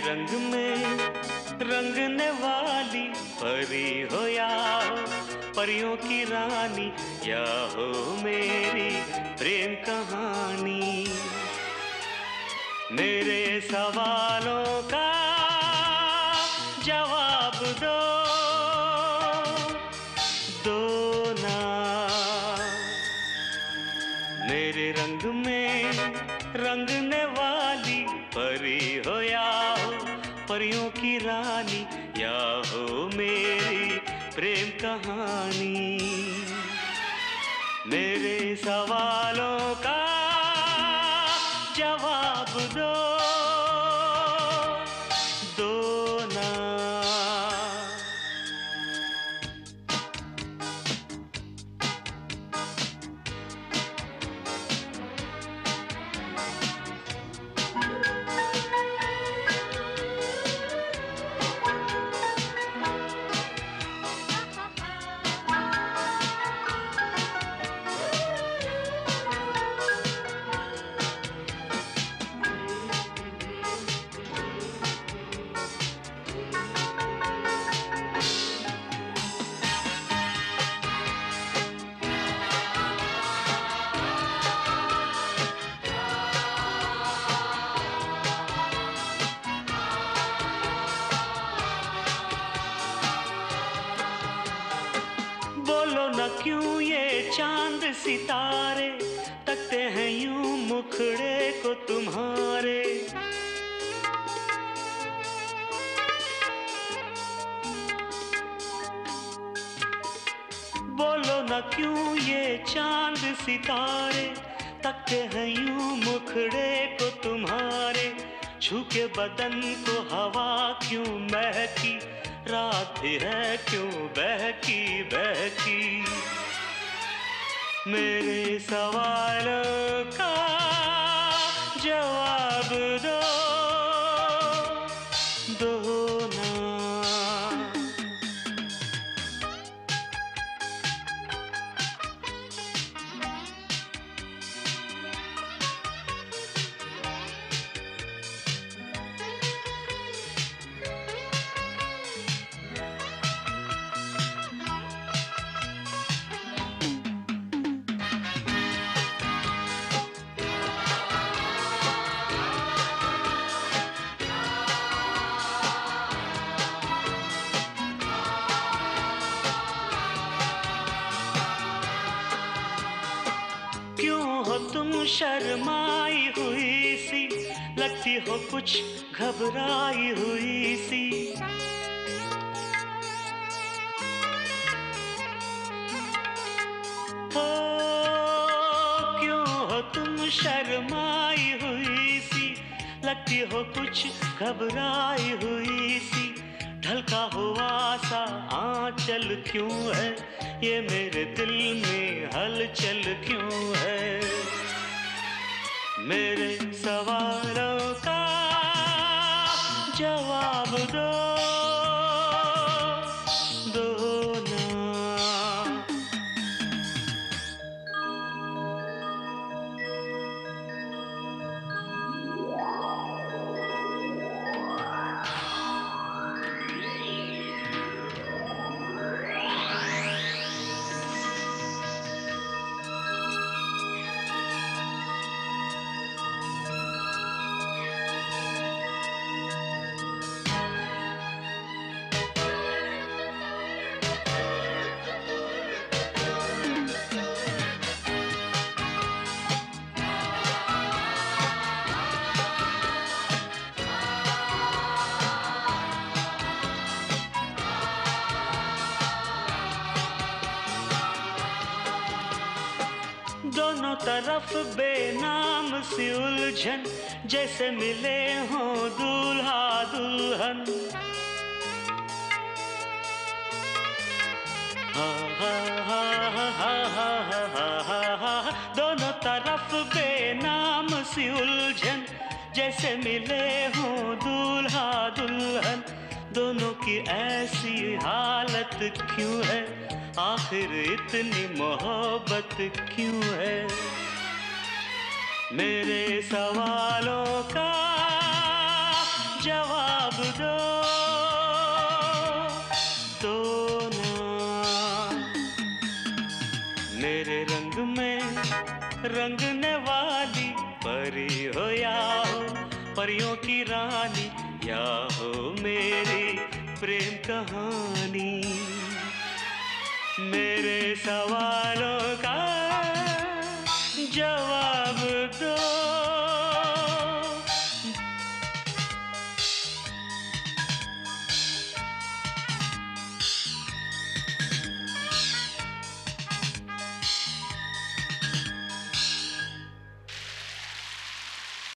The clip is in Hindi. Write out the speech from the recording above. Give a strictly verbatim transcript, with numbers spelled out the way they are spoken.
रंग में रंगने वाली परी हो या हो परियों की रानी, या हो मेरी प्रेम कहानी। मेरे सवालों का जवाब दो, दो ना। मेरे रंग में रंगने वाली परी हो या हो परियों की रानी, या हो मेरी प्रेम कहानी। मेरे सवालों का जवाब दो, दो ना। बोलो न क्यों ये चांद सितारे तकते हैं यूं मुखड़े को तुम्हारे। बोलो न क्यों ये चांद सितारे तकते हैं यूं मुखड़े को तुम्हारे। झुके बदन को हवा क्यों महकी, रात भी है क्यों बहकी बहकी। मेरे सवालों का जवाब दो, दो ना। क्यों हो तुम शर्माई हुई सी, लगती हो कुछ घबराई हुई सी। हो क्यों हो तुम शर्माई हुई सी, लगती हो कुछ घबराई हुई सी। ढलका हुआ सा आंचल क्यों है, ये मेरे दिल में हलचल क्यों है। मेरे सवालों का जवाब दो, दो ना। दोनों तरफ बेनाम सी उलझन, जैसे मिले हों दूल्हा दुल्हन। हा हा हा हा हा हा हा हा। दोनों तरफ बेनाम सी उलझन, जैसे मिले हों दूल्हा दुल्हन। दोनों की ऐसी हालत क्यों है, आखिर इतनी मोहब्बत क्यों है। मेरे सवालों का जवाब दो तो ना। मेरे रंग में रंगने वाली परी हो या हो परियों की रानी, या हो मेरी प्रेम कहानी। मेरे सवालों